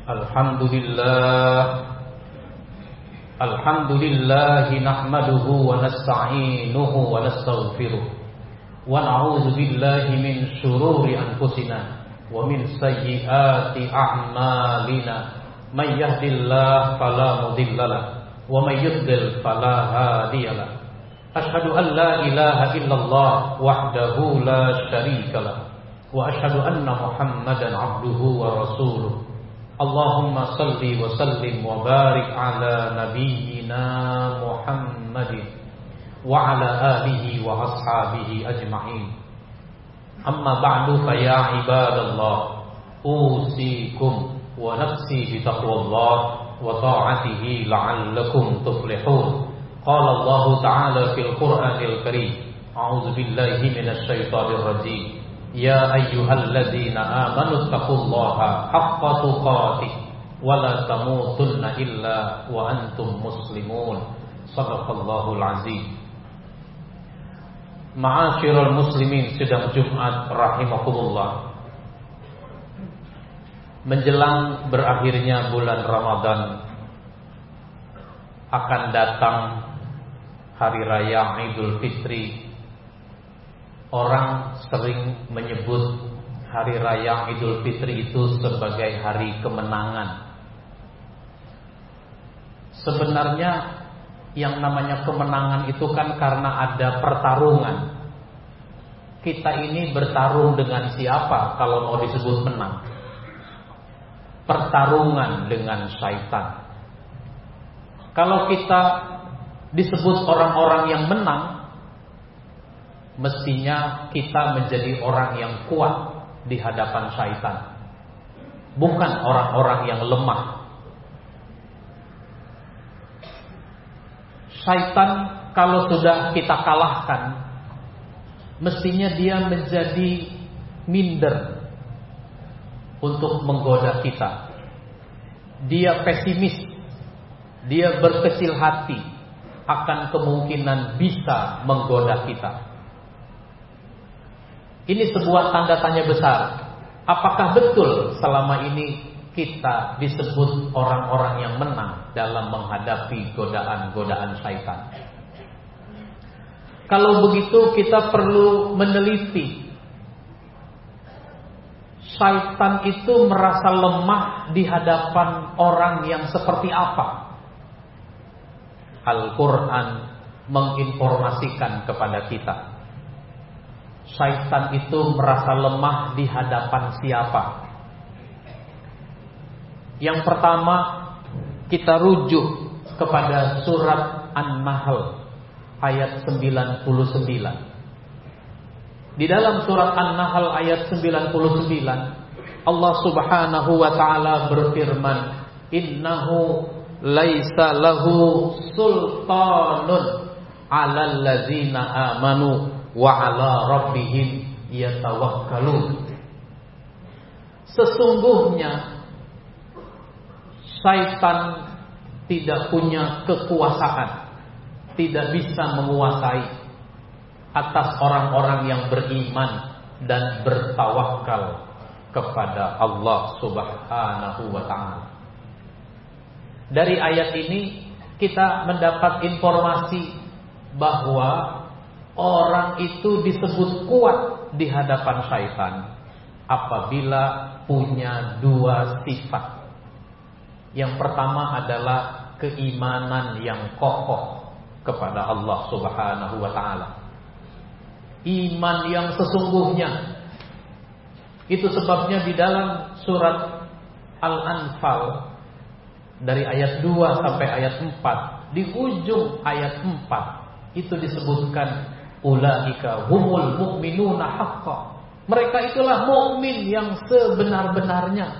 Alhamdulillah nahmaduhu wa nasta'inuhu wa nastaghfiruh wa na'udzu billahi min shururi anfusina wa min sayyiati a'malina may yahdihillahu fala mudhillalah wa may yudlil fala hadiyalah. Asyhadu an la ilaha illallah wahdahu la syarikalah wa asyhadu anna Muhammadan abduhu wa rasuluh. Allahumma salli wa sallim wa barik ala nabiyyina Muhammadin wa ala alihi wa ashabihi ajma'in. Amma ba'du fa ya ibadallah, usikum wa nafsi bi taqwallah wa ta'atihi la'allakum tuflihun. Qala Allah ta'ala fil Qur'anil Karim, a'udzu billahi minasy syaithanir rajim. Ya ayyuhalladzina amanu taqullaha haqqa tuqatih wa la tamutunna illa wa antum muslimun. Shadaqallahul azim. Ma'asyiral muslimin, sidang Jumat rahimakumullah. Menjelang berakhirnya bulan Ramadan, akan datang hari raya Idul Fitri. Orang sering menyebut hari raya Idul Fitri itu sebagai hari kemenangan. Sebenarnya yang namanya kemenangan itu kan karena ada pertarungan. Kita ini bertarung dengan siapa kalau mau disebut menang? Pertarungan dengan syaitan. Kalau kita disebut orang-orang yang menang, mestinya kita menjadi orang yang kuat di hadapan syaitan, bukan orang-orang yang lemah. Syaitan kalau sudah kita kalahkan, mestinya dia menjadi minder untuk menggoda kita. Dia pesimis, dia berkecil hati akan kemungkinan bisa menggoda kita. Ini sebuah tanda tanya besar. Apakah betul selama ini kita disebut orang-orang yang menang dalam menghadapi godaan-godaan syaitan? Kalau begitu kita perlu meneliti. Syaitan itu merasa lemah di hadapan orang yang seperti apa? Al-Quran menginformasikan kepada kita. Syaitan itu merasa lemah di hadapan siapa? Yang pertama, kita rujuk kepada surat An-Nahl ayat 99. Di dalam surat An-Nahl ayat 99, Allah Subhanahu wa taala berfirman, "Innahu laisa lahu sultanun 'alal ladzina amanu wa 'ala rabbihim yatawakkalun." Sesungguhnya syaitan tidak punya kekuasaan, tidak bisa menguasai atas orang-orang yang beriman dan bertawakal kepada Allah Subhanahu wa ta'ala. Dari ayat ini kita mendapat informasi bahwa orang itu disebut kuat di hadapan syaitan apabila punya dua sifat. Yang pertama adalah keimanan yang kokoh kepada Allah Subhanahu wa ta'ala. Iman yang sesungguhnya. Itu sebabnya di dalam surat Al-Anfal dari ayat 2 sampai ayat 4, di ujung ayat 4 itu disebutkan ulaika humul mu'minuna haqqan. Mereka itulah mukmin yang sebenar-benarnya.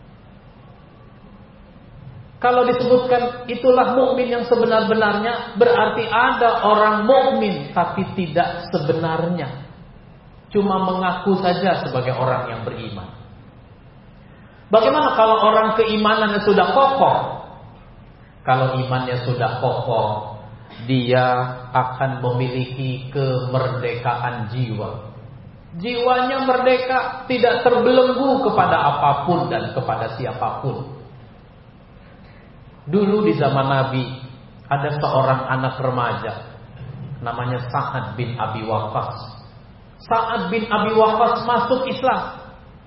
Kalau disebutkan itulah mukmin yang sebenar-benarnya, berarti ada orang mukmin tapi tidak sebenarnya, cuma mengaku saja sebagai orang yang beriman. Bagaimana kalau orang keimanannya sudah kokoh? Kalau imannya sudah kokoh, dia akan memiliki kemerdekaan jiwa. Jiwanya merdeka, tidak terbelenggu kepada apapun dan kepada siapapun. Dulu di zaman Nabi ada seorang anak remaja namanya Sa'ad bin Abi Waqqas. Sa'ad bin Abi Waqqas masuk Islam.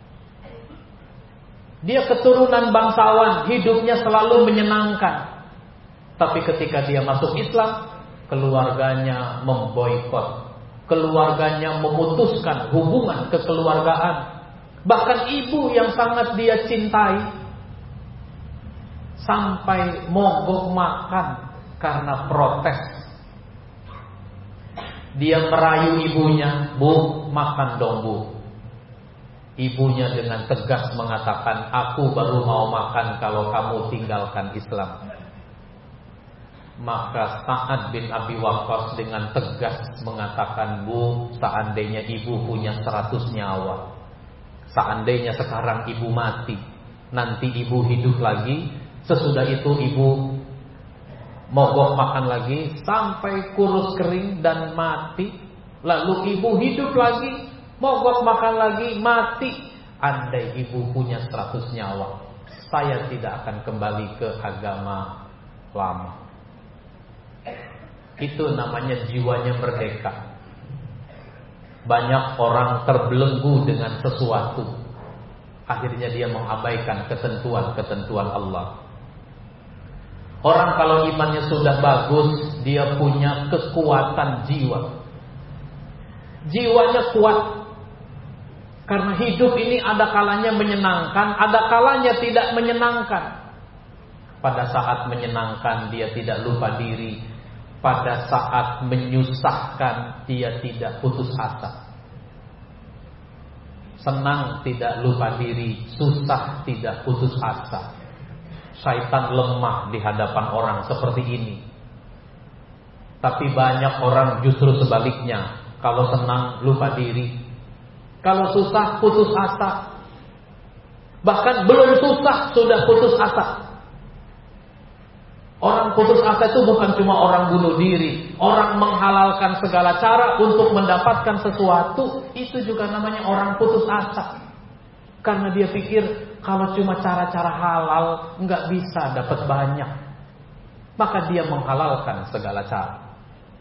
Dia keturunan bangsawan, hidupnya selalu menyenangkan. Tapi ketika dia masuk Islam, keluarganya memboikot. Keluarganya memutuskan hubungan kekeluargaan. Bahkan ibu yang sangat dia cintai sampai mogok makan karena protes. Dia merayu ibunya, "Bu, makan dong, Bu." Ibunya dengan tegas mengatakan, "Aku baru mau makan kalau kamu tinggalkan Islam." Maka Sa'ad bin Abi Waqqas dengan tegas mengatakan, "Bu, seandainya ibu punya 100 nyawa, seandainya sekarang ibu mati, nanti ibu hidup lagi, sesudah itu ibu mogok makan lagi sampai kurus kering dan mati, lalu ibu hidup lagi, mogok makan lagi, mati. Andai ibu punya 100 nyawa, saya tidak akan kembali ke agama lama." Itu namanya jiwanya merdeka. Banyak orang terbelenggu dengan sesuatu, akhirnya dia mengabaikan ketentuan-ketentuan Allah. Orang kalau imannya sudah bagus, dia punya kekuatan jiwa. Jiwanya kuat. Karena hidup ini ada kalanya menyenangkan, ada kalanya tidak menyenangkan. Pada saat menyenangkan dia tidak lupa diri. Pada saat menyusahkan dia tidak putus asa. Senang tidak lupa diri, susah tidak putus asa. Syaitan lemah di hadapan orang seperti ini. Tapi banyak orang justru sebaliknya. Kalau senang lupa diri, kalau susah putus asa. Bahkan belum susah sudah putus asa. Orang putus asa itu bukan cuma orang bunuh diri, orang menghalalkan segala cara untuk mendapatkan sesuatu, itu juga namanya orang putus asa. Karena dia pikir kalau cuma cara-cara halal nggak bisa dapat banyak, maka dia menghalalkan segala cara.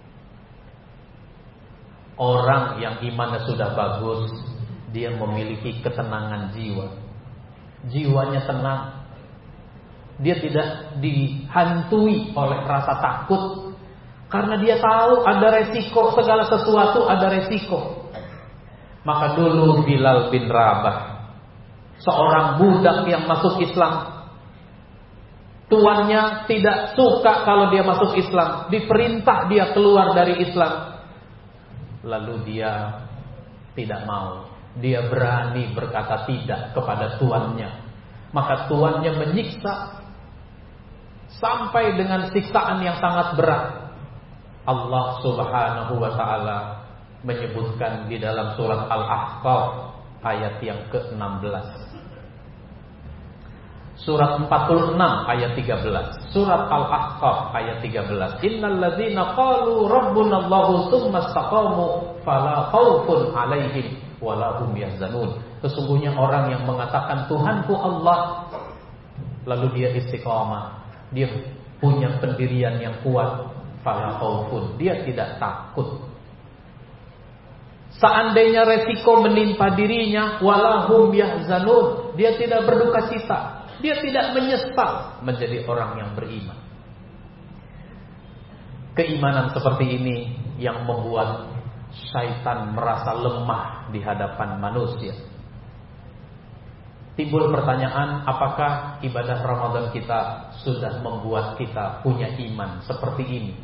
Orang yang imannya sudah bagus, dia memiliki ketenangan jiwa. Jiwanya tenang. Dia tidak dihantui oleh rasa takut, karena dia tahu ada resiko, segala sesuatu ada resiko. Maka dulu Bilal bin Rabah, seorang budak yang masuk Islam, tuannya tidak suka kalau dia masuk Islam, diperintah dia keluar dari Islam. Lalu dia tidak mau, dia berani berkata tidak kepada tuannya. Maka tuannya menyiksa sampai dengan siksaan yang sangat berat. Allah Subhanahu wa ta'ala menyebutkan di dalam surat Al-Ahqaf ayat yang ke-16. Surat 46 ayat 13. Surat Al-Ahqaf ayat 13. Innal ladzina qalu rabbunallahu tsumma istaqamu fala khaufun 'alaihim wala hum yahzanun. Sesungguhnya orang yang mengatakan Tuhanku Allah, lalu dia istiqamah, dia punya pendirian yang kuat, fala khaufun, dia tidak takut. Seandainya resiko menimpa dirinya, wala hum yahzanun, dia tidak berduka cita, dia tidak menyesal menjadi orang yang beriman. Keimanan seperti ini yang membuat syaitan merasa lemah di hadapan manusia. Timbul pertanyaan, apakah ibadah Ramadan kita sudah membuat kita punya iman seperti ini?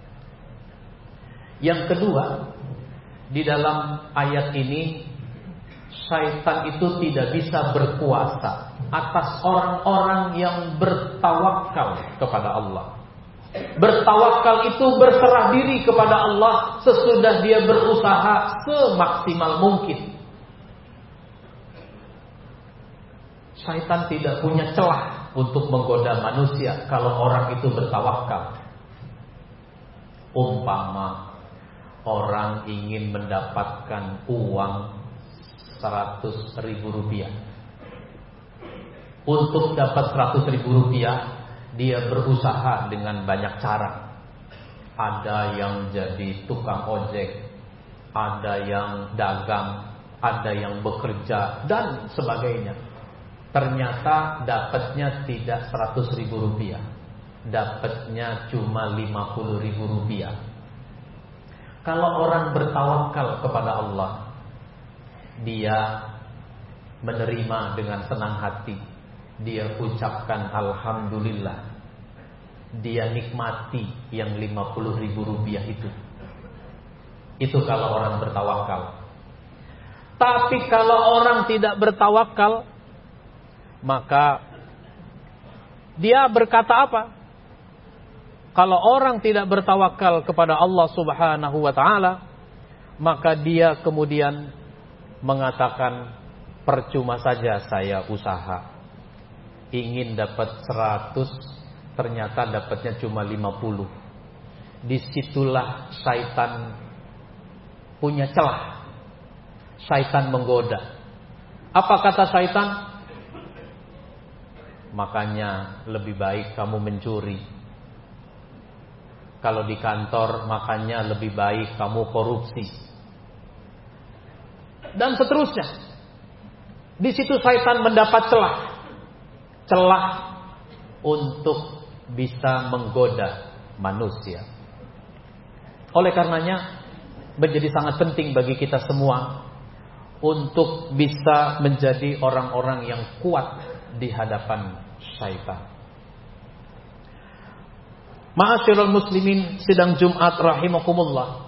Yang kedua, di dalam ayat ini syaitan itu tidak bisa berkuasa atas orang-orang yang bertawakal kepada Allah. Bertawakal itu berserah diri kepada Allah sesudah dia berusaha semaksimal mungkin. Syaitan tidak punya celah untuk menggoda manusia kalau orang itu bertawakal. Umpama orang ingin mendapatkan uang 100.000 rupiah. Untuk dapat 100.000 rupiah, dia berusaha dengan banyak cara. Ada yang jadi tukang ojek, ada yang dagang, ada yang bekerja dan sebagainya. Ternyata dapatnya tidak 100.000 rupiah, dapatnya cuma 50.000 rupiah. Kalau orang bertawakal kepada Allah, dia menerima dengan senang hati, dia ucapkan alhamdulillah, dia nikmati yang 50.000 rupiah itu. Itu kalau orang bertawakal. Tapi kalau orang tidak bertawakal, maka dia berkata apa? Kalau orang tidak bertawakal kepada Allah Subhanahu wa taala, maka dia kemudian mengatakan, percuma saja saya usaha. Ingin dapat 100, ternyata dapatnya cuma 50. Disitulah syaitan punya celah. Syaitan menggoda. Apa kata syaitan? Makanya lebih baik kamu mencuri. Kalau di kantor, makanya lebih baik kamu korupsi. Dan seterusnya. Di situ syaitan mendapat celah. Celah untuk bisa menggoda manusia. Oleh karenanya menjadi sangat penting bagi kita semua untuk bisa menjadi orang-orang yang kuat di hadapan syaitan. Ma'asyiral muslimin, sidang Jumat rahimakumullah.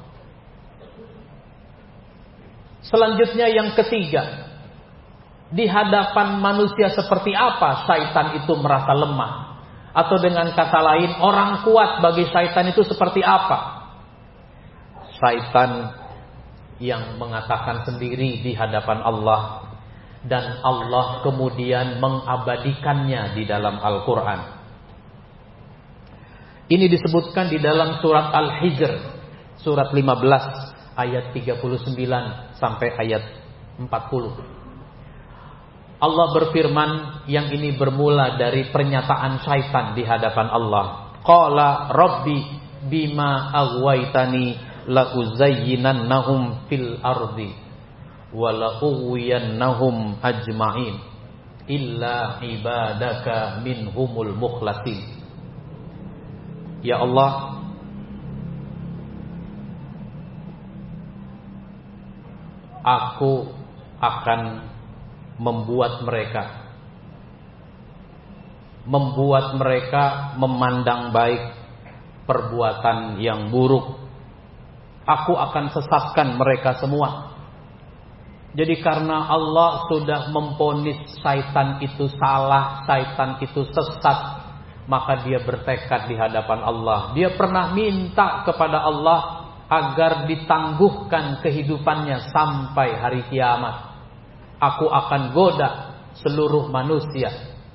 Selanjutnya yang ketiga, di hadapan manusia seperti apa syaitan itu merasa lemah? Atau dengan kata lain, orang kuat bagi syaitan itu seperti apa? Syaitan yang mengatakan sendiri di hadapan Allah, dan Allah kemudian mengabadikannya di dalam Al-Quran. Ini disebutkan di dalam surat Al-Hijr, surat 15 ayat 39 sampai ayat 40. Allah berfirman, yang ini bermula dari pernyataan syaitan di hadapan Allah. Qala rabbi bima aghwaytani la uzayyinannahum fil ardi wa la ughwiyannahum ajma'in illa ibadaka minhumul mukhlasin. Ya Allah, aku akan membuat mereka memandang baik perbuatan yang buruk. Aku akan sesatkan mereka semua. Jadi karena Allah sudah memvonis syaitan itu salah, syaitan itu sesat, maka dia bertekad di hadapan Allah. Dia pernah minta kepada Allah agar ditangguhkan kehidupannya sampai hari kiamat. Aku akan goda seluruh manusia.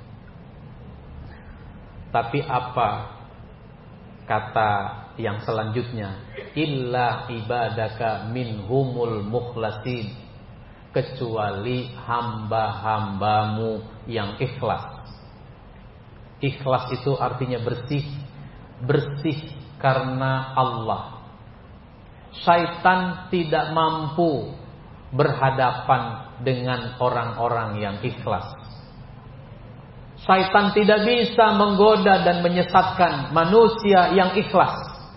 Tapi apa kata yang selanjutnya? Illa ibadaka minhumul mukhlasin. Kecuali hamba-hambamu yang ikhlas. Ikhlas itu artinya bersih. Bersih karena Allah. Syaitan tidak mampu berhadapan dengan orang-orang yang ikhlas. Syaitan tidak bisa menggoda dan menyesatkan manusia yang ikhlas.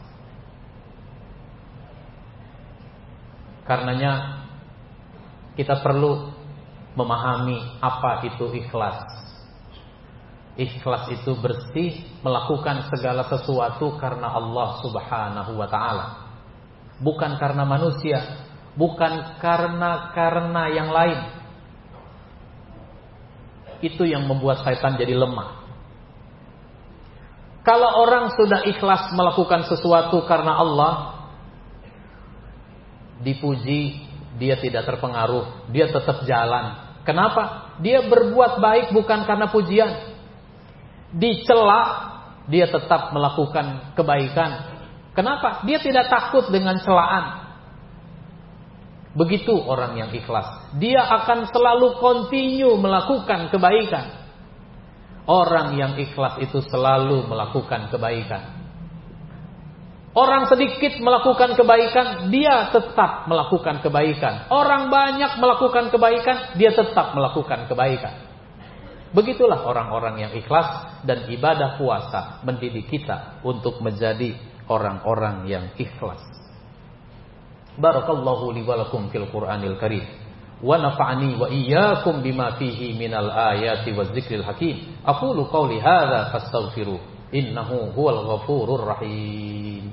Karenanya kita perlu memahami apa itu ikhlas. Ikhlas itu bersih, melakukan segala sesuatu karena Allah Subhanahu wa ta'ala, bukan karena manusia, bukan karena yang lain. Itu yang membuat syaitan jadi lemah. Kalau orang sudah ikhlas melakukan sesuatu karena Allah, dipuji, dia tidak terpengaruh, dia tetap jalan. Kenapa? Dia berbuat baik bukan karena pujian. Dicela, dia tetap melakukan kebaikan. Kenapa? Dia tidak takut dengan celaan. Begitu orang yang ikhlas. Dia akan selalu continue melakukan kebaikan. Orang yang ikhlas itu selalu melakukan kebaikan. Orang sedikit melakukan kebaikan, dia tetap melakukan kebaikan. Orang banyak melakukan kebaikan, dia tetap melakukan kebaikan. Begitulah orang-orang yang ikhlas, dan ibadah puasa mendidik kita untuk menjadi orang-orang yang ikhlas. Barakallahu li wa lakum fil Qur'anil Karim. Wa nafa'ani wa iyyakum bima fihi minal ayati waz zikril hakim. Aqulu qawli hadza fastaghfiru innahu huwal ghafurur rahim.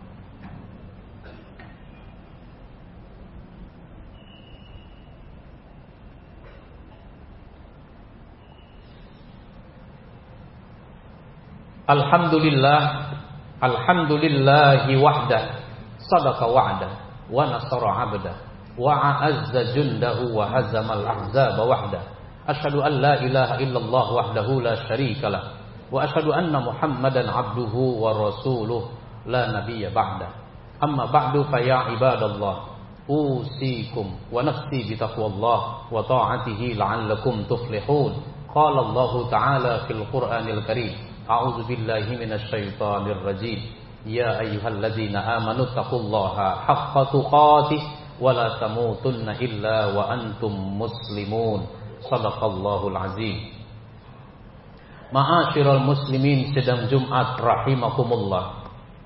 Alhamdulillahi wahdah, sadaqa wa'dah, wa nasara 'abdah, wa a'azza jundahu wa hazamal ahzaba wahdah. Asyhadu an la ilaha illallah wahdahu la syarika lah, wa asyhadu anna Muhammadan 'abduhu wa rasuluh la nabiyya ba'da. Amma ba'du fa ya ibadallah, usikum wa nafsi bi taqwallah wa ta'atihi la'allakum tuflihun. Qala Allah ta'ala fil Qur'anil Karim. A'udzu billahi minasy syaithanir rajim. Ya ayyuhalladzina amanu taqullaha haqqa tuqatih wa la tamutunna illa wa antum muslimun. Shadaqallahul azim. Ma'asyiral muslimin, sedang Jumat rahimakumullah.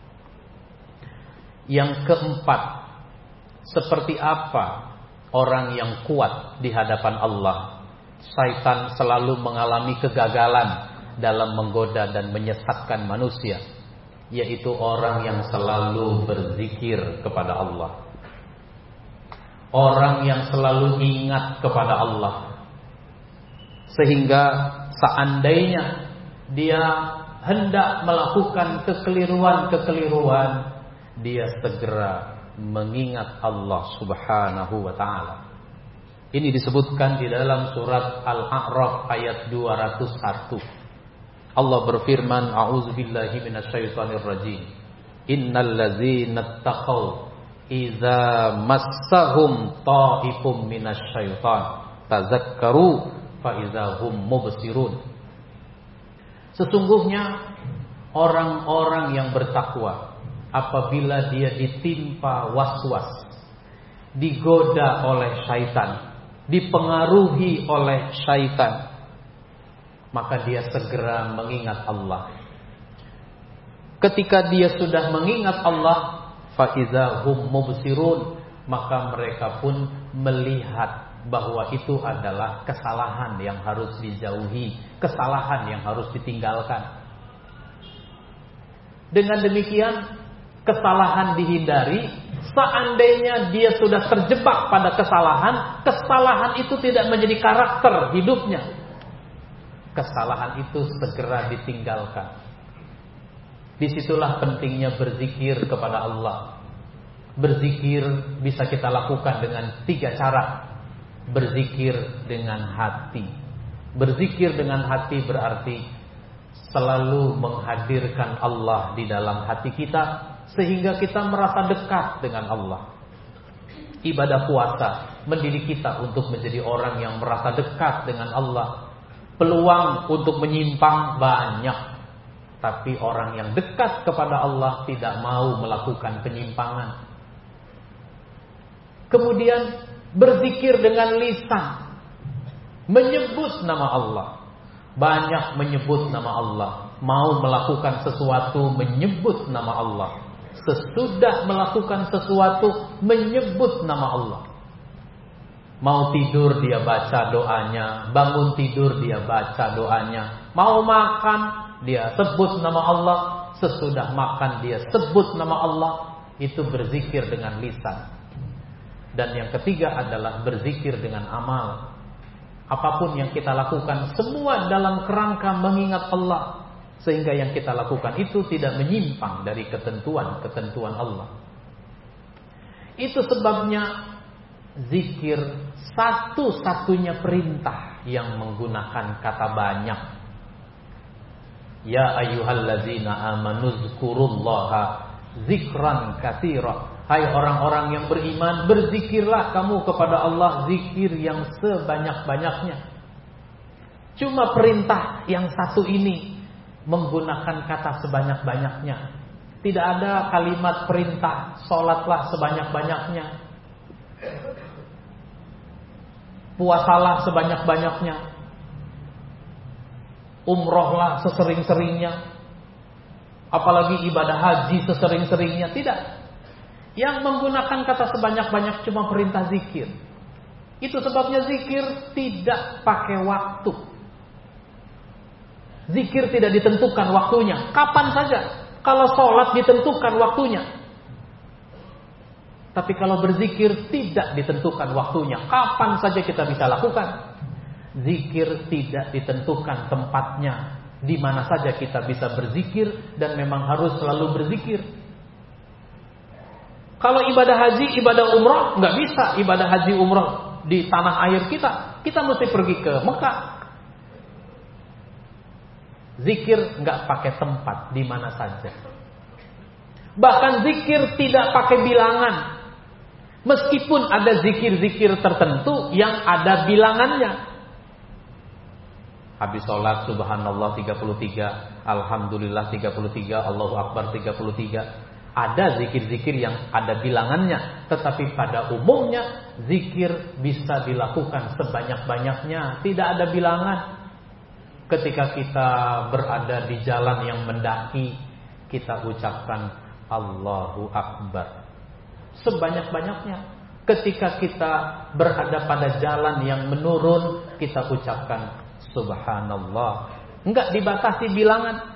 Yang keempat, seperti apa orang yang kuat di hadapan Allah? Syaitan selalu mengalami kegagalan dalam menggoda dan menyesatkan manusia, yaitu orang yang selalu berzikir kepada Allah, orang yang selalu ingat kepada Allah, sehingga seandainya dia hendak melakukan kekeliruan, dia segera mengingat Allah Subhanahu wa ta'ala. Ini disebutkan di dalam surat Al-A'raf ayat 201. Allah berfirman, a'udzubillahi minasyaitonir rajim. Innal ladzina taqaw idza massahum ta'ifum minasyaiton tazakkaru fa idza hum mubsirun. Sesungguhnya orang-orang yang bertakwa, apabila dia ditimpa waswas, digoda oleh syaitan, dipengaruhi oleh syaitan, maka dia segera mengingat Allah. Ketika dia sudah mengingat Allah, fa iza hum mubsirun, maka mereka pun melihat bahwa itu adalah kesalahan yang harus dijauhi, kesalahan yang harus ditinggalkan. Dengan demikian, kesalahan dihindari. Seandainya dia sudah terjebak pada kesalahan, kesalahan itu tidak menjadi karakter hidupnya. Kesalahan itu segera ditinggalkan. Disitulah pentingnya berzikir kepada Allah. Berzikir bisa kita lakukan dengan 3 cara. Berzikir dengan hati. Berzikir dengan hati berarti selalu menghadirkan Allah di dalam hati kita, sehingga kita merasa dekat dengan Allah. Ibadah puasa mendidik kita untuk menjadi orang yang merasa dekat dengan Allah. Peluang untuk menyimpang banyak, tapi orang yang dekat kepada Allah tidak mau melakukan penyimpangan. Kemudian berzikir dengan lisan, menyebut nama Allah. Banyak menyebut nama Allah. Mau melakukan sesuatu, menyebut nama Allah. Sesudah melakukan sesuatu, menyebut nama Allah. Mau tidur dia baca doanya, bangun tidur dia baca doanya. Mau makan dia sebut nama Allah, sesudah makan dia sebut nama Allah. Itu berzikir dengan lisan. Dan yang ketiga adalah berzikir dengan amal. Apapun yang kita lakukan, semua dalam kerangka mengingat Allah, sehingga yang kita lakukan itu tidak menyimpang dari ketentuan-ketentuan Allah. Itu sebabnya zikir satu-satunya perintah yang menggunakan kata banyak. Ya ayyuhallazina amanu zkurullaha zikran katsira. Hai orang-orang yang beriman, berzikirlah kamu kepada Allah zikir yang sebanyak-banyaknya. Cuma perintah yang satu ini menggunakan kata sebanyak-banyaknya. Tidak ada kalimat perintah sholatlah sebanyak-banyaknya, puasalah sebanyak-banyaknya, umrohlah sesering-seringnya, apalagi ibadah haji sesering-seringnya. Tidak. Yang menggunakan kata sebanyak-banyak cuma perintah zikir. Itu sebabnya zikir tidak pakai waktu. Zikir tidak ditentukan waktunya, kapan saja. Kalau sholat ditentukan waktunya, tapi kalau berzikir tidak ditentukan waktunya, kapan saja kita bisa lakukan. Zikir tidak ditentukan tempatnya, di mana saja kita bisa berzikir dan memang harus selalu berzikir. Kalau ibadah haji, ibadah umrah nggak bisa ibadah haji umrah di tanah air kita. Kita mesti pergi ke Mekah. Zikir nggak pakai tempat, di mana saja. Bahkan zikir tidak pakai bilangan. Meskipun ada zikir-zikir tertentu yang ada bilangannya. Habis sholat subhanallah 33, alhamdulillah 33, Allahu akbar 33. Ada zikir-zikir yang ada bilangannya. Tetapi pada umumnya zikir bisa dilakukan sebanyak-banyaknya, tidak ada bilangan. Ketika kita berada di jalan yang mendaki, kita ucapkan Allahu Akbar sebanyak-banyaknya. Ketika kita berada pada jalan yang menurun, kita ucapkan Subhanallah. Enggak dibatasi bilangan.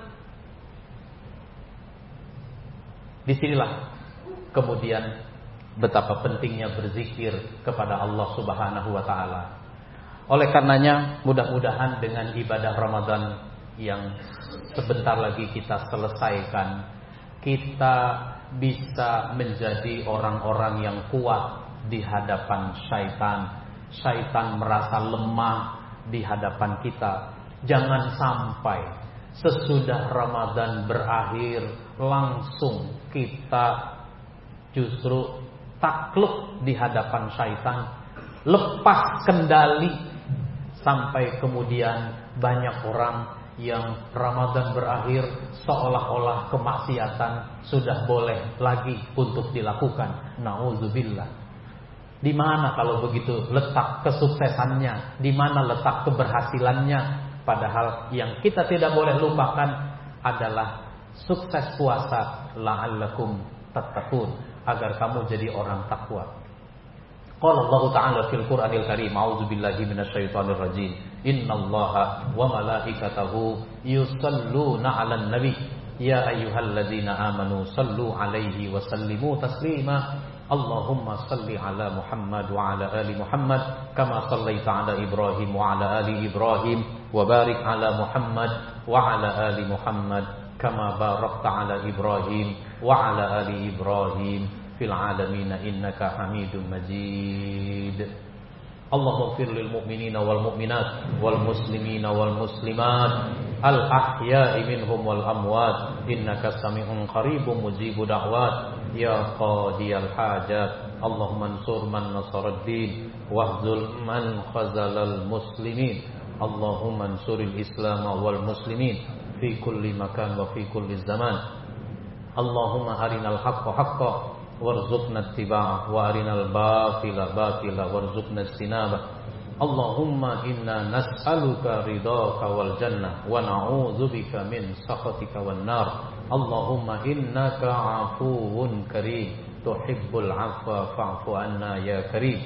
Disinilah kemudian betapa pentingnya berzikir kepada Allah Subhanahu wa ta'ala. Oleh karenanya, mudah-mudahan dengan ibadah Ramadan yang sebentar lagi kita selesaikan, kita bisa menjadi orang-orang yang kuat di hadapan syaitan. Syaitan merasa lemah di hadapan kita. Jangan sampai sesudah Ramadan berakhir langsung kita justru takluk di hadapan syaitan, lepas kendali. Sampai kemudian banyak orang yang Ramadan berakhir seolah-olah kemaksiatan sudah boleh lagi untuk dilakukan. Nauzubillah. Di mana kalau begitu letak kesuksesannya? Di mana letak keberhasilannya? Padahal yang kita tidak boleh lupakan adalah sukses puasa la'allakum tattaqun, agar kamu jadi orang takwa. Qala Allah Ta'ala fil Qur'anil Karim, a'udzu billahi minasyaitonir rajim. Innallaha wa malaikatahu yusalluna 'alan nabi ya ayyuhalladzina amanu sallu 'alaihi wa sallimu taslima. Allahumma salli 'ala Muhammad wa 'ala ali Muhammad kama sallaita 'ala Ibrahim wa 'ala ali Ibrahim wa barik 'ala Muhammad wa 'ala ali Muhammad kama barakta 'ala Ibrahim wa 'ala ali Ibrahim fil alamin innaka Hamidum Majid. Allahumma ighfir lil mu'minina wal mu'minat wal muslimina wal muslimat al ahya'i minhum wal amwat innaka sami'un qaribun mujibud da'wat ya qadiyal hajat. Allahumma ansur man nasaraddin wahzul man khazalal muslimin. Allahumma ansuril islam wal muslimin fi kulli makan wa fi kulli zaman. Allahumma arinal haqqa haqqan warzuqna ittiba'ah wa arinal batila batila warzuqna istinabah. Allahumma inna nas'aluka ridhaka wal jannah wa na'udzubika min sakhatika wan nar. Allahumma innaka 'afuwun karim tuhibbul 'afwa fa'fu 'anna ya karim.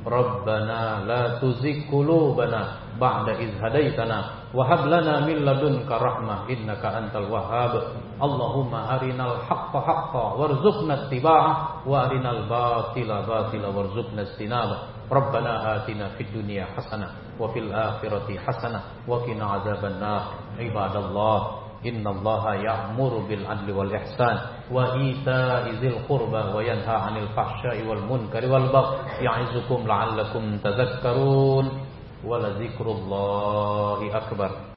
Rabbana la tuzigh qulubana ba'da idh hadaitana wa hab lana min ladunka rahmah innaka antal wahhab. Allahumma arinal haqqa haqqan warzuqna ittiba'ah wa arinal batila batila warzuqna istinabah. Rabbana atina fid dunya hasanah wa fil akhirati hasanah wa qina adzaban nar. Ibadallah, innallaha ya'muru bil adli wal ihsan wa ita'i dzil qurba wa yanha 'anil fahsya'i wal munkari wal baghi ya'izukum la'allakum tadhakkarun. Wa la dzikrullahi akbar.